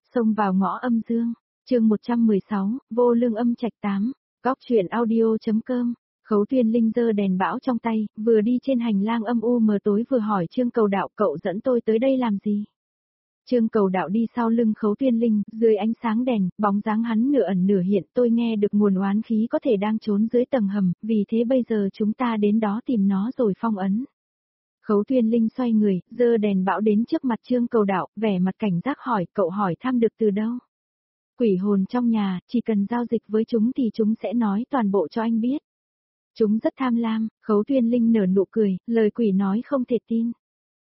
Xông vào ngõ âm dương, chương 116, vô lương âm trạch 8, góc truyện audio.com. Khấu Tuyên Linh giơ đèn bão trong tay, vừa đi trên hành lang âm u mờ tối vừa hỏi Trương Cầu Đạo, cậu dẫn tôi tới đây làm gì? Trương Cầu Đạo đi sau lưng Khấu Tuyên Linh, dưới ánh sáng đèn, bóng dáng hắn nửa ẩn nửa hiện, tôi nghe được nguồn oán khí có thể đang trốn dưới tầng hầm, vì thế bây giờ chúng ta đến đó tìm nó rồi phong ấn. Khấu Tuyên Linh xoay người, giơ đèn bão đến trước mặt Trương Cầu Đạo, vẻ mặt cảnh giác hỏi, cậu hỏi thăm được từ đâu? Quỷ hồn trong nhà, chỉ cần giao dịch với chúng thì chúng sẽ nói toàn bộ cho anh biết. Chúng rất tham lam, Khấu Tuyên Linh nở nụ cười, lời quỷ nói không thể tin.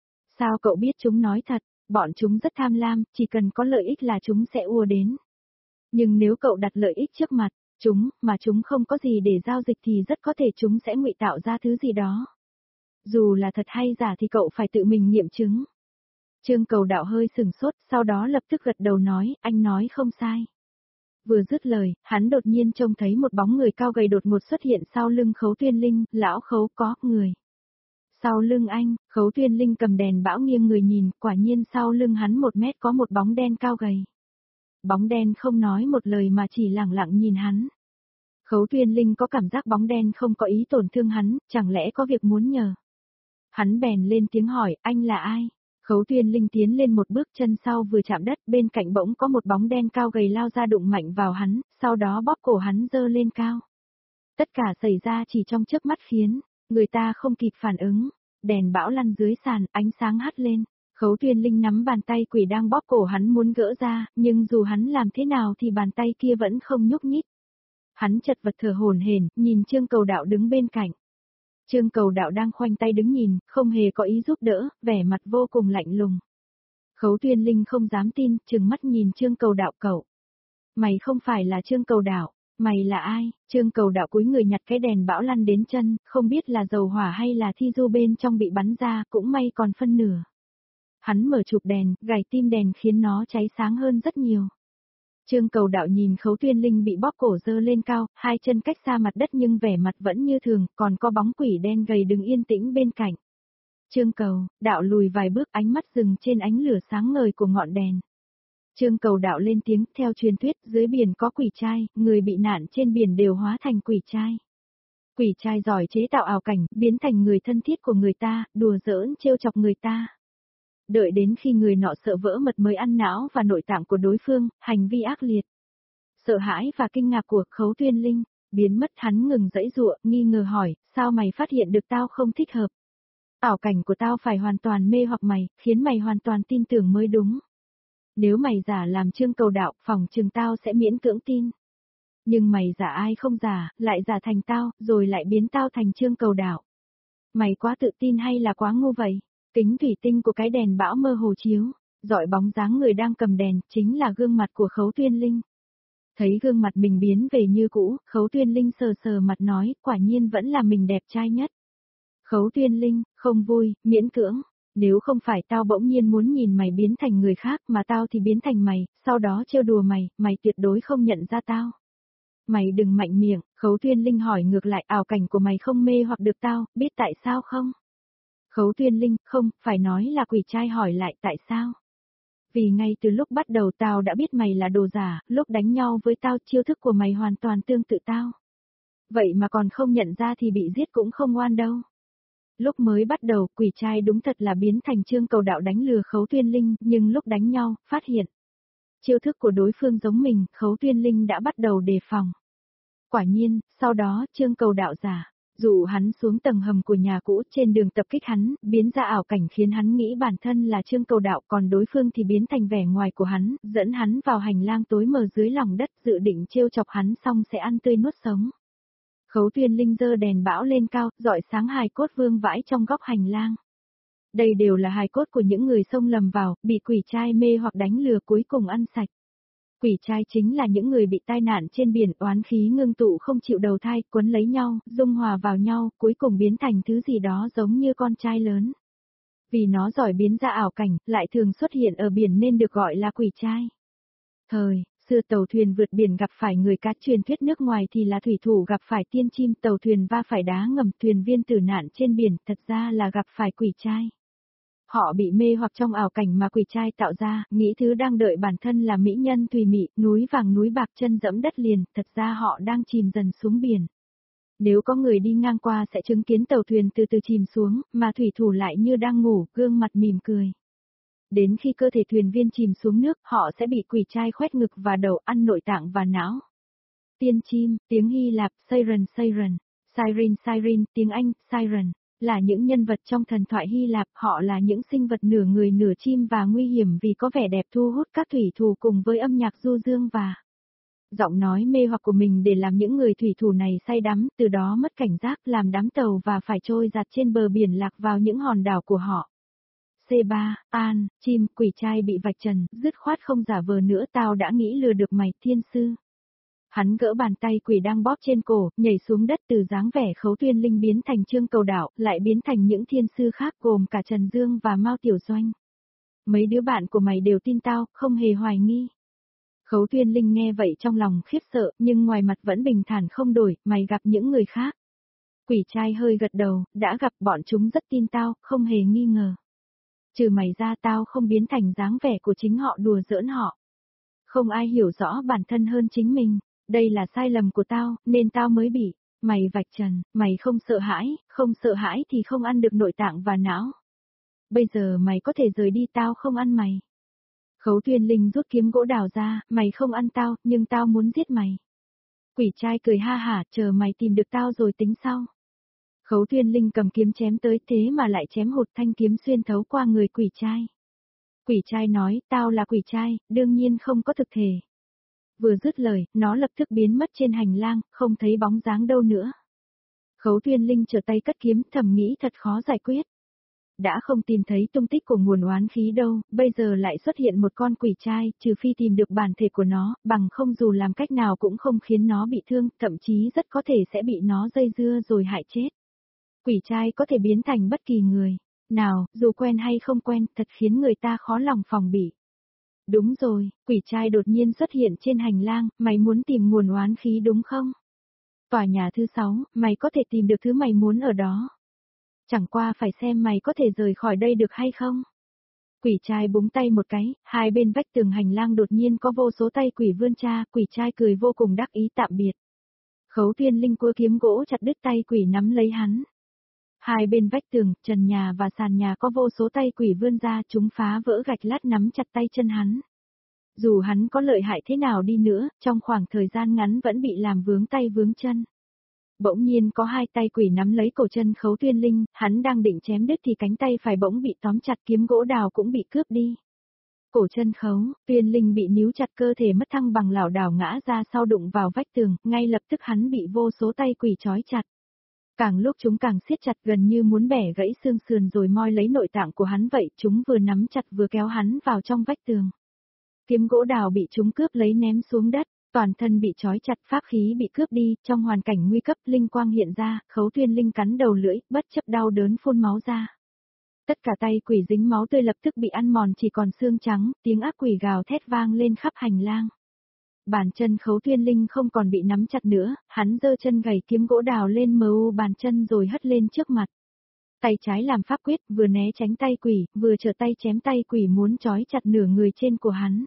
Sao cậu biết chúng nói thật? Bọn chúng rất tham lam, chỉ cần có lợi ích là chúng sẽ ùa đến. Nhưng nếu cậu đặt lợi ích trước mặt chúng, mà chúng không có gì để giao dịch thì rất có thể chúng sẽ ngụy tạo ra thứ gì đó. Dù là thật hay giả thì cậu phải tự mình nghiệm chứng. Trương Cầu Đạo hơi sừng sốt, sau đó lập tức gật đầu nói, anh nói không sai. Vừa dứt lời, hắn đột nhiên trông thấy một bóng người cao gầy đột ngột xuất hiện sau lưng Khấu Tuyên Linh, lão Khấu có người. Sau lưng anh, Khấu Tuyên Linh cầm đèn bão nghiêng người nhìn, quả nhiên sau lưng hắn 1 mét có một bóng đen cao gầy. Bóng đen không nói một lời mà chỉ lẳng lặng nhìn hắn. Khấu Tuyên Linh có cảm giác bóng đen không có ý tổn thương hắn, chẳng lẽ có việc muốn nhờ. Hắn bèn lên tiếng hỏi, anh là ai? Khấu Tuyên Linh tiến lên một bước, chân sau vừa chạm đất, bên cạnh bỗng có một bóng đen cao gầy lao ra đụng mạnh vào hắn, sau đó bóp cổ hắn giơ lên cao. Tất cả xảy ra chỉ trong chớp mắt khiến người ta không kịp phản ứng. Đèn bão lăn dưới sàn, ánh sáng hắt lên. Khấu Tuyên Linh nắm bàn tay quỷ đang bóp cổ hắn muốn gỡ ra, nhưng dù hắn làm thế nào thì bàn tay kia vẫn không nhúc nhích. Hắn chật vật thở hổn hển, nhìn Trương Cầu Đạo đứng bên cạnh. Trương Cầu Đạo đang khoanh tay đứng nhìn, không hề có ý giúp đỡ, vẻ mặt vô cùng lạnh lùng. Khấu Tuyên Linh không dám tin, trừng mắt nhìn Trương Cầu Đạo, cậu. Mày không phải là Trương Cầu Đạo, mày là ai? Trương Cầu Đạo cúi người nhặt cái đèn bão lăn đến chân, không biết là dầu hỏa hay là thi du bên trong bị bắn ra, cũng may còn phân nửa. Hắn mở chụp đèn, gài tim đèn khiến nó cháy sáng hơn rất nhiều. Trương Cầu Đạo nhìn Khấu Tuyên Linh bị bóp cổ giơ lên cao, 2 chân cách xa mặt đất nhưng vẻ mặt vẫn như thường, còn có bóng quỷ đen gầy đứng yên tĩnh bên cạnh. Trương Cầu Đạo lùi vài bước, ánh mắt dừng trên ánh lửa sáng ngời của ngọn đèn. Trương Cầu Đạo lên tiếng, theo truyền thuyết, dưới biển có quỷ trai, người bị nạn trên biển đều hóa thành quỷ trai. Quỷ trai giỏi chế tạo ảo cảnh, biến thành người thân thiết của người ta, đùa giỡn trêu chọc người ta. Đợi đến khi người nọ sợ vỡ mật mới ăn não và nội tạng của đối phương, hành vi ác liệt. Sợ hãi và kinh ngạc của Khấu Tuyên Linh biến mất, hắn ngừng giãy giụa, nghi ngờ hỏi, sao mày phát hiện được tao không thích hợp? Ảo cảnh của tao phải hoàn toàn mê hoặc mày, khiến mày hoàn toàn tin tưởng mới đúng. Nếu mày giả làm Trương Cầu Đạo, phòng chừng tao sẽ miễn cưỡng tin. Nhưng mày giả ai không giả, lại giả thành tao, rồi lại biến tao thành Trương Cầu Đạo. Mày quá tự tin hay là quá ngu vậy? Kính thủy tinh của cái đèn bão mơ hồ chiếu, dọi bóng dáng người đang cầm đèn, chính là gương mặt của Khấu Tuyên Linh. Thấy gương mặt mình biến về như cũ, Khấu Tuyên Linh sờ sờ mặt nói, quả nhiên vẫn là mình đẹp trai nhất. Khấu Tuyên Linh, không vui, miễn cưỡng. Nếu không phải tao bỗng nhiên muốn nhìn mày biến thành người khác mà tao thì biến thành mày, sau đó trêu đùa mày, mày tuyệt đối không nhận ra tao. Mày đừng mạnh miệng, Khấu Tuyên Linh hỏi ngược lại, ảo cảnh của mày không mê hoặc được tao, biết tại sao không? Khấu Tuyên Linh, không, phải nói là quỷ trai hỏi lại tại sao? Vì ngay từ lúc bắt đầu tao đã biết mày là đồ giả, lúc đánh nhau với tao chiêu thức của mày hoàn toàn tương tự tao. Vậy mà còn không nhận ra thì bị giết cũng không oan đâu. Lúc mới bắt đầu, quỷ trai đúng thật là biến thành Trương Cầu Đạo đánh lừa Khấu Tuyên Linh, nhưng lúc đánh nhau, phát hiện chiêu thức của đối phương giống mình, Khấu Tuyên Linh đã bắt đầu đề phòng. Quả nhiên, sau đó, Trương Cầu Đạo giả dụ hắn xuống tầng hầm của nhà cũ, trên đường tập kích hắn, biến ra ảo cảnh khiến hắn nghĩ bản thân là Trương Cầu Đạo, còn đối phương thì biến thành vẻ ngoài của hắn, dẫn hắn vào hành lang tối mờ dưới lòng đất, dự định trêu chọc hắn xong sẽ ăn tươi nuốt sống. Khấu Tuyên Linh giơ đèn bão lên cao, rọi sáng hài cốt vương vãi trong góc hành lang. Đây đều là hài cốt của những người xông lầm vào, bị quỷ trai mê hoặc đánh lừa cuối cùng ăn sạch. Quỷ trai chính là những người bị tai nạn trên biển, oán khí ngưng tụ không chịu đầu thai, quấn lấy nhau, dung hòa vào nhau, cuối cùng biến thành thứ gì đó giống như con trai lớn. Vì nó giỏi biến ra ảo cảnh, lại thường xuất hiện ở biển nên được gọi là quỷ trai. Thời xưa tàu thuyền vượt biển gặp phải người cá, truyền thuyết nước ngoài thì là thủy thủ gặp phải tiên chim, tàu thuyền va phải đá ngầm, thuyền viên tử nạn trên biển, thật ra là gặp phải quỷ trai. Họ bị mê hoặc trong ảo cảnh mà quỷ trai tạo ra, nghĩ thứ đang đợi bản thân là mỹ nhân thùy mị, núi vàng núi bạc chân dẫm đất liền, thật ra họ đang chìm dần xuống biển. Nếu có người đi ngang qua sẽ chứng kiến tàu thuyền từ từ chìm xuống, mà thủy thủ lại như đang ngủ, gương mặt mỉm cười. Đến khi cơ thể thuyền viên chìm xuống nước, họ sẽ bị quỷ trai khoét ngực và đầu, ăn nội tạng và não. Tiên chim, tiếng Hy Lạp, siren siren, siren siren, tiếng Anh, siren, là những nhân vật trong thần thoại Hy Lạp, họ là những sinh vật nửa người nửa chim và nguy hiểm vì có vẻ đẹp thu hút các thủy thủ cùng với âm nhạc du dương và giọng nói mê hoặc của mình để làm những người thủy thủ này say đắm, từ đó mất cảnh giác làm đám tàu và phải trôi giạt trên bờ biển lạc vào những hòn đảo của họ. C3, An, chim, quỷ trai bị vạch trần, dứt khoát không giả vờ nữa, tao đã nghĩ lừa được mày, thiên sư. Hắn gỡ bàn tay quỷ đang bóp trên cổ, nhảy xuống đất, từ dáng vẻ Khấu Tuyên Linh biến thành Trương Cầu Đạo, lại biến thành những thiên sư khác gồm cả Trần Dương và Mao Tiểu Doanh. Mấy đứa bạn của mày đều tin tao, không hề hoài nghi. Khấu Tuyên Linh nghe vậy trong lòng khiếp sợ, nhưng ngoài mặt vẫn bình thản không đổi, mày gặp những người khác. Quỷ trai hơi gật đầu, đã gặp, bọn chúng rất tin tao, không hề nghi ngờ. Trừ mày ra, tao không biến thành dáng vẻ của chính họ đùa giỡn họ. Không ai hiểu rõ bản thân hơn chính mình, đây là sai lầm của tao, nên tao mới bị mày vạch trần, mày không sợ hãi thì không ăn được nội tạng và não. Bây giờ mày có thể rời đi, tao không ăn mày. Khấu Tuyên Linh rút kiếm gỗ đào ra, mày không ăn tao, nhưng tao muốn giết mày. Quỷ trai cười ha hả, chờ mày tìm được tao rồi tính sau. Khấu Tuyên Linh cầm kiếm chém tới, thế mà lại chém hụt thanh kiếm xuyên thấu qua người quỷ trai. Quỷ trai nói, tao là quỷ trai, đương nhiên không có thực thể. Vừa dứt lời, nó lập tức biến mất trên hành lang, không thấy bóng dáng đâu nữa. Khấu Tuyên Linh trở tay cất kiếm, thầm nghĩ thật khó giải quyết. Đã không tìm thấy tung tích của nguồn oán khí đâu, bây giờ lại xuất hiện một con quỷ trai, trừ phi tìm được bản thể của nó, bằng không dù làm cách nào cũng không khiến nó bị thương, thậm chí rất có thể sẽ bị nó dây dưa rồi hại chết. Quỷ trai có thể biến thành bất kỳ người nào, dù quen hay không quen, thật khiến người ta khó lòng phòng bị. Đúng rồi, quỷ trai đột nhiên xuất hiện trên hành lang, mày muốn tìm nguồn oán khí đúng không? Tòa nhà thứ 6, mày có thể tìm được thứ mày muốn ở đó. Chẳng qua phải xem mày có thể rời khỏi đây được hay không. Quỷ trai búng tay một cái, hai bên vách tường hành lang đột nhiên có vô số tay quỷ vươn ra, quỷ trai cười vô cùng đắc ý tạm biệt. Khấu Tuyên Linh cua kiếm gỗ chặt đứt tay quỷ nắm lấy hắn. Hai bên vách tường, trần nhà và sàn nhà có vô số tay quỷ vươn ra, chúng phá vỡ gạch lát nắm chặt tay chân hắn. Dù hắn có lợi hại thế nào đi nữa, trong khoảng thời gian ngắn vẫn bị làm vướng tay vướng chân. Bỗng nhiên có hai tay quỷ nắm lấy cổ chân Khấu Tuyên Linh, hắn đang định chém đứt thì cánh tay phải bỗng bị tóm chặt, kiếm gỗ đào cũng bị cướp đi. Cổ chân Khấu Tuyên Linh bị níu chặt, cơ thể mất thăng bằng lảo đảo ngã ra sau, đụng vào vách tường, ngay lập tức hắn bị vô số tay quỷ trói chặt. Càng lúc chúng càng siết chặt, gần như muốn bẻ gãy xương sườn rồi moi lấy nội tạng của hắn vậy, chúng vừa nắm chặt vừa kéo hắn vào trong vách tường. Kiếm gỗ đào bị chúng cướp lấy ném xuống đất, toàn thân bị trói chặt, pháp khí bị cướp đi, trong hoàn cảnh nguy cấp, linh quang hiện ra, Khấu Tuyên Linh cắn đầu lưỡi, bất chấp đau đớn phun máu ra. Tất cả tay quỷ dính máu tươi lập tức bị ăn mòn chỉ còn xương trắng, tiếng ác quỷ gào thét vang lên khắp hành lang. Bàn chân Khấu Tuyên Linh không còn bị nắm chặt nữa, hắn giơ chân gầy kiếm gỗ đào lên mờ bàn chân rồi hất lên trước mặt. Tay trái làm pháp quyết, vừa né tránh tay quỷ, vừa trở tay chém tay quỷ muốn trói chặt nửa người trên của hắn.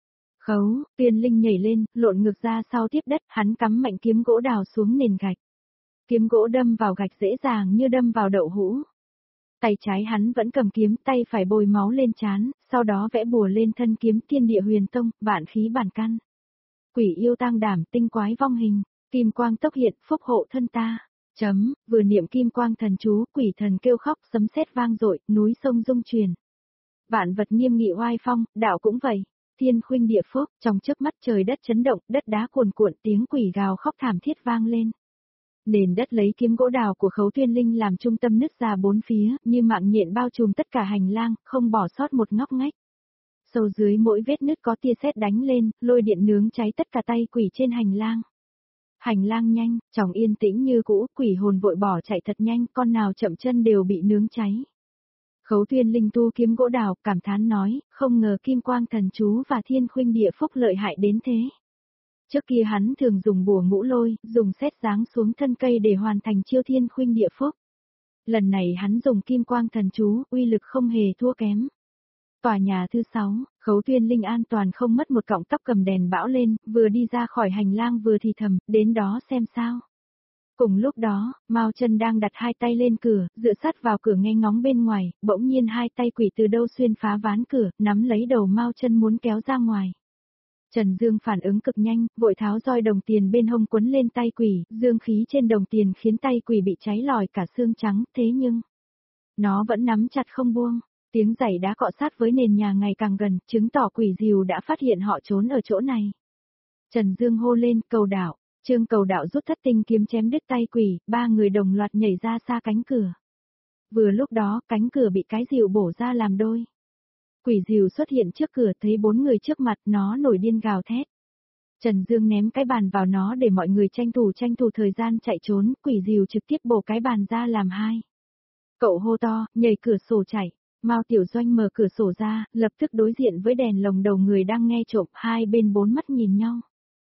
Khấu Tuyên Linh nhảy lên, lộn ngược ra sau tiếp đất, hắn cắm mạnh kiếm gỗ đào xuống nền gạch. Kiếm gỗ đâm vào gạch dễ dàng như đâm vào đậu hũ. Tay trái hắn vẫn cầm kiếm, tay phải bôi máu lên trán, sau đó vẽ bùa lên thân kiếm, Thiên Địa Huyền Tông, vạn khí bản căn. Quỷ yêu tang đảm, tinh quái vong hình, kim quang tốc hiện, phúc hộ thân ta. Vừa niệm kim quang thần chú, quỷ thần kêu khóc, sấm sét vang dội, núi sông rung chuyển. Vạn vật nghiêm nghị oai phong, đạo cũng vậy. Thiên khuynh địa phúc, trong chớp mắt trời đất chấn động, đất đá cuồn cuộn, tiếng quỷ gào khóc thảm thiết vang lên. Nền đất lấy kiếm gỗ đào của Khấu Tuyên Linh làm trung tâm nứt ra bốn phía, như mạng nhện bao trùm tất cả hành lang, không bỏ sót một ngóc ngách. Sâu dưới mỗi vết nứt có tia sét đánh lên, lôi điện nướng cháy tất cả tay quỷ trên hành lang. Hành lang nhanh, tròng yên tĩnh như cũ, quỷ hồn vội bỏ chạy thật nhanh, con nào chậm chân đều bị nướng cháy. Khấu Tuyên Linh tu kiếm gỗ đào, cảm thán nói, không ngờ kim quang thần chú và thiên khuynh địa phúc lợi hại đến thế. Trước kia hắn thường dùng bùa ngũ lôi, dùng sét giáng xuống thân cây để hoàn thành chiêu thiên khuynh địa phúc. Lần này hắn dùng kim quang thần chú, uy lực không hề thua kém. Tòa nhà thứ 6, Khấu Tuyên Linh an toàn không mất một cọng tóc cầm đèn bão lên, vừa đi ra khỏi hành lang vừa thì thầm, đến đó xem sao. Cùng lúc đó, Mao Chân đang đặt hai tay lên cửa, dựa sát vào cửa nghe ngóng bên ngoài, bỗng nhiên hai tay quỷ từ đâu xuyên phá ván cửa, nắm lấy đầu Mao Chân muốn kéo ra ngoài. Trần Dương phản ứng cực nhanh, vội tháo roi đồng tiền bên hông quấn lên tay quỷ, dương khí trên đồng tiền khiến tay quỷ bị cháy lòi cả xương trắng, thế nhưng nó vẫn nắm chặt không buông. Tiếng giày đá cọ sát với nền nhà ngày càng gần, chứng tỏ quỷ dìu đã phát hiện họ trốn ở chỗ này. Trần Dương hô lên, Cầu Đạo. Trương Cầu Đạo rút thất tinh kiếm chém đứt tay quỷ, ba người đồng loạt nhảy ra xa cánh cửa. Vừa lúc đó, cánh cửa bị cái dìu bổ ra làm đôi. Quỷ dìu xuất hiện trước cửa, thấy bốn người trước mặt, nó nổi điên gào thét. Trần Dương ném cái bàn vào nó để mọi người tranh thủ thời gian chạy trốn, quỷ dìu trực tiếp bổ cái bàn ra làm hai. Cậu hô to, nhảy cửa sổ chạy. Mao Tiểu Doanh mở cửa sổ ra, lập tức đối diện với đèn lồng đầu người đang nghe trộm, hai bên bốn mắt nhìn nhau.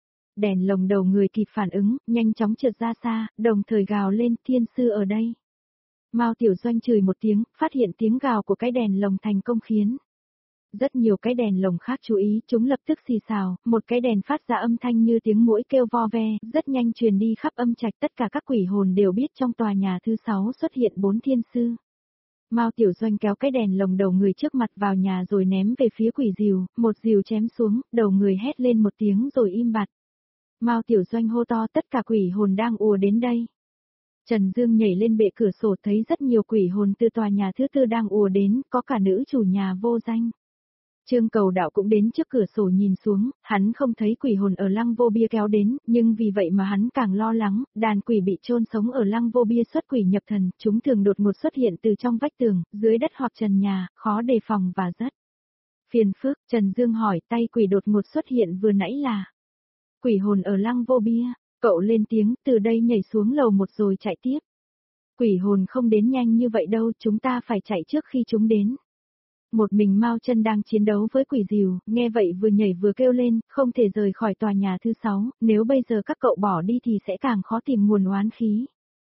Đèn lồng đầu người kịp phản ứng, nhanh chóng trượt ra xa, đồng thời gào lên, thiên sư ở đây. Mao Tiểu Doanh chửi một tiếng, phát hiện tiếng gào của cái đèn lồng thành công khiến rất nhiều cái đèn lồng khác chú ý, chúng lập tức xì xào, một cái đèn phát ra âm thanh như tiếng muỗi kêu vo ve, rất nhanh truyền đi khắp âm trạch, tất cả các quỷ hồn đều biết trong tòa nhà thứ 6 xuất hiện 4 thiên sư. Mao Tiểu Doanh kéo cái đèn lồng đầu người trước mặt vào nhà rồi ném về phía quỷ dìu, một dìu chém xuống, đầu người hét lên một tiếng rồi im bặt. Mao Tiểu Doanh hô to, tất cả quỷ hồn đang ùa đến đây. Trần Dương nhảy lên bệ cửa sổ thấy rất nhiều quỷ hồn từ tòa nhà thứ 4 đang ùa đến, có cả nữ chủ nhà vô danh. Trương Cầu Đạo cũng đến trước cửa sổ nhìn xuống, hắn không thấy quỷ hồn ở Lăng Vô Bia kéo đến, nhưng vì vậy mà hắn càng lo lắng, đàn quỷ bị chôn sống ở Lăng Vô Bia xuất quỷ nhập thần, chúng thường đột ngột xuất hiện từ trong vách tường, dưới đất hoặc trần nhà, khó đề phòng và rất phiền phức. Trần Dương hỏi, tay quỷ đột ngột xuất hiện vừa nãy là quỷ hồn ở Lăng Vô Bia. Cậu lên tiếng, từ đây nhảy xuống lầu 1 rồi chạy tiếp. Quỷ hồn không đến nhanh như vậy đâu, chúng ta phải chạy trước khi chúng đến. Một mình Mao Chân đang chiến đấu với quỷ dìu, nghe vậy vừa nhảy vừa kêu lên, không thể rời khỏi tòa nhà thứ 6, nếu bây giờ các cậu bỏ đi thì sẽ càng khó tìm nguồn oán khí.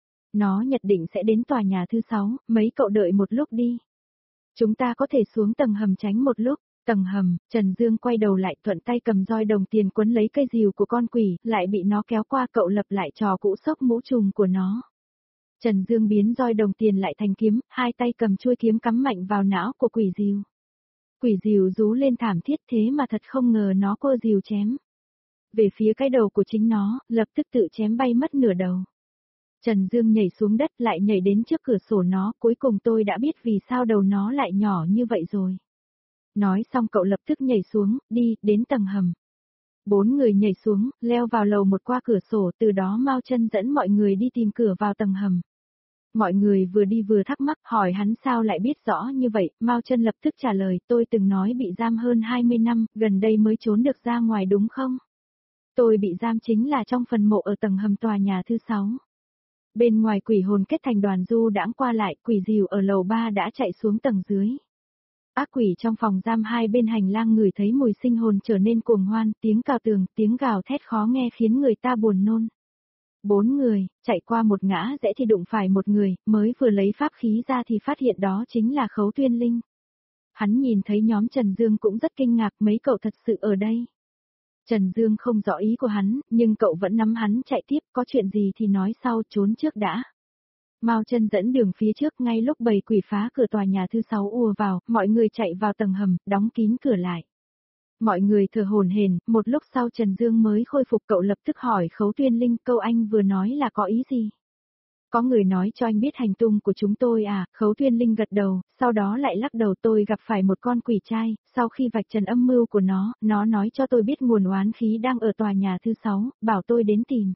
Nó nhất định sẽ đến tòa nhà thứ 6, mấy cậu đợi một lúc đi. Chúng ta có thể xuống tầng hầm tránh một lúc. Tầng hầm, Trần Dương quay đầu lại thuận tay cầm roi đồng tiền quấn lấy cây dìu của con quỷ, lại bị nó kéo qua, cậu lập lại trò cũ sốc mũ trùm của nó. Trần Dương biến roi đồng tiền lại thành kiếm, hai tay cầm chuôi kiếm cắm mạnh vào não của quỷ dìu. Quỷ dìu rú lên thảm thiết, thế mà thật không ngờ nó cô dìu chém về phía cái đầu của chính nó, lập tức tự chém bay mất nửa đầu. Trần Dương nhảy xuống đất lại nhảy đến trước cửa sổ nó, cuối cùng tôi đã biết vì sao đầu nó lại nhỏ như vậy rồi. Nói xong cậu lập tức nhảy xuống, đi, đến tầng hầm. 4 người nhảy xuống, leo vào lầu 1 qua cửa sổ, từ đó Mao Chân dẫn mọi người đi tìm cửa vào tầng hầm. Mọi người vừa đi vừa thắc mắc, hỏi hắn sao lại biết rõ như vậy, Mao Chân lập tức trả lời, tôi từng nói bị giam hơn 20 năm, gần đây mới trốn được ra ngoài đúng không? Tôi bị giam chính là trong phần mộ ở tầng hầm tòa nhà thứ 6. Bên ngoài quỷ hồn kết thành đoàn du đãng qua lại, quỷ dìu ở lầu 3 đã chạy xuống tầng dưới. Ác quỷ trong phòng giam hai bên hành lang ngửi thấy mùi sinh hồn trở nên cuồng hoan, tiếng cào tường, tiếng gào thét khó nghe khiến người ta buồn nôn. 4 người, chạy qua một ngã rẽ thì đụng phải một người, mới vừa lấy pháp khí ra thì phát hiện đó chính là Khấu Tuyên Linh. Hắn nhìn thấy nhóm Trần Dương cũng rất kinh ngạc, mấy cậu thật sự ở đây. Trần Dương không rõ ý của hắn, nhưng cậu vẫn nắm hắn chạy tiếp, có chuyện gì thì nói sau, trốn trước đã. Mao Chân dẫn đường phía trước, ngay lúc bầy quỷ phá cửa tòa nhà thứ 6 ùa vào, mọi người chạy vào tầng hầm, đóng kín cửa lại. Mọi người thở hổn hển, một lúc sau Trần Dương mới khôi phục, cậu lập tức hỏi Khấu Tuyên Linh, câu anh vừa nói là có ý gì? Có người nói cho anh biết hành tung của chúng tôi à? Khấu Tuyên Linh gật đầu, sau đó lại lắc đầu, tôi gặp phải một con quỷ trai, sau khi vạch trần âm mưu của nó nói cho tôi biết nguồn oán khí đang ở tòa nhà thứ 6, bảo tôi đến tìm.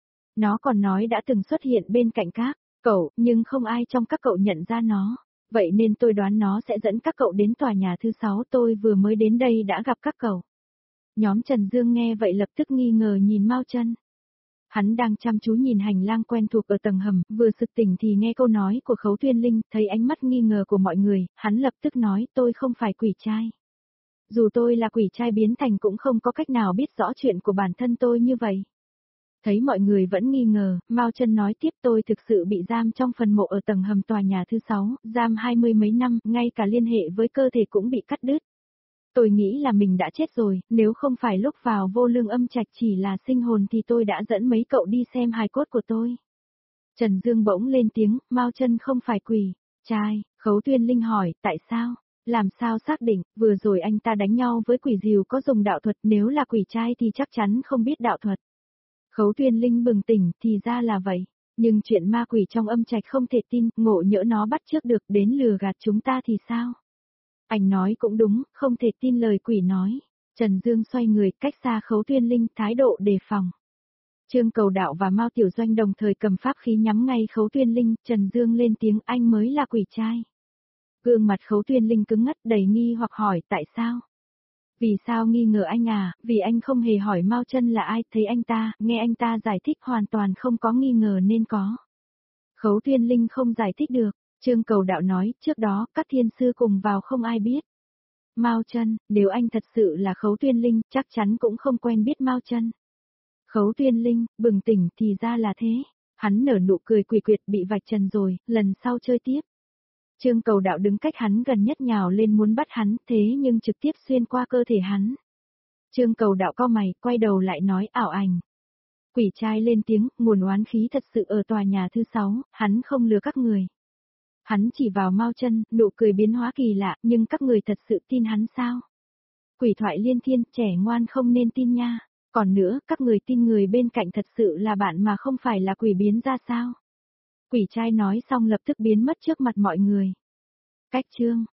Nó còn nói đã từng xuất hiện bên cạnh các cậu, nhưng không ai trong các cậu nhận ra nó. Vậy nên tôi đoán nó sẽ dẫn các cậu đến tòa nhà thứ 6, tôi vừa mới đến đây đã gặp các cậu. Nhóm Trần Dương nghe vậy lập tức nghi ngờ nhìn Mao Chân. Hắn đang chăm chú nhìn hành lang quen thuộc ở tầng hầm, vừa sực tỉnh thì nghe câu nói của Khấu Tuyên Linh, thấy ánh mắt nghi ngờ của mọi người, hắn lập tức nói, tôi không phải quỷ trai. Dù tôi là quỷ trai biến thành cũng không có cách nào biết rõ chuyện của bản thân tôi như vậy. Thấy mọi người vẫn nghi ngờ, Mao Chân nói tiếp tôi thực sự bị giam trong phần mộ ở tầng hầm tòa nhà thứ 6, giam 20 mấy năm, ngay cả liên hệ với cơ thể cũng bị cắt đứt. Tôi nghĩ là mình đã chết rồi, nếu không phải lúc vào Vô Lương Âm Trạch chỉ là sinh hồn thì tôi đã dẫn mấy cậu đi xem hài cốt của tôi. Trần Dương bỗng lên tiếng, Mao Chân không phải quỷ. Trai, Khấu Tuyên Linh hỏi, tại sao? Làm sao xác định, vừa rồi anh ta đánh nhau với quỷ rìu có dùng đạo thuật, nếu là quỷ trai thì chắc chắn không biết đạo thuật. Khấu Tuyên Linh bừng tỉnh, thì ra là vậy. Nhưng chuyện ma quỷ trong âm trạch không thể tin, ngộ nhỡ nó bắt chước được đến lừa gạt chúng ta thì sao? Anh nói cũng đúng, không thể tin lời quỷ nói. Trần Dương xoay người cách xa Khấu Tuyên Linh, thái độ đề phòng. Trương Cầu Đạo và Mao Tiểu Doanh đồng thời cầm pháp khí nhắm ngay Khấu Tuyên Linh, Trần Dương lên tiếng anh mới là quỷ trai. Gương mặt Khấu Tuyên Linh cứng ngắt đầy nghi hoặc hỏi tại sao? Vì sao nghi ngờ anh à, vì anh không hề hỏi Mao Chân là ai, thấy anh ta, nghe anh ta giải thích hoàn toàn không có nghi ngờ nên có. Khấu Tuyên Linh không giải thích được, Trương Cầu Đạo nói, trước đó, các thiên sư cùng vào không ai biết. Mao Chân, nếu anh thật sự là Khấu Tuyên Linh, chắc chắn cũng không quen biết Mao Chân. Khấu Tuyên Linh, bừng tỉnh thì ra là thế. Hắn nở nụ cười quỷ quyệt bị vạch trần rồi, lần sau chơi tiếp. Trương Cầu Đạo đứng cách hắn gần nhất nhào lên muốn bắt hắn, thế nhưng trực tiếp xuyên qua cơ thể hắn. Trương Cầu Đạo cau mày, quay đầu lại nói ảo ảnh. Quỷ trai lên tiếng, nguồn oán khí thật sự ở tòa nhà thứ 6, hắn không lừa các người. Hắn chỉ vào Mao Chân, nụ cười biến hóa kỳ lạ, nhưng các người thật sự tin hắn sao? Quỷ thoại liên thiên, trẻ ngoan không nên tin nha. Còn nữa, các người tin người bên cạnh thật sự là bạn mà không phải là quỷ biến ra sao? Quỷ trai nói xong lập tức biến mất trước mặt mọi người. Cách chương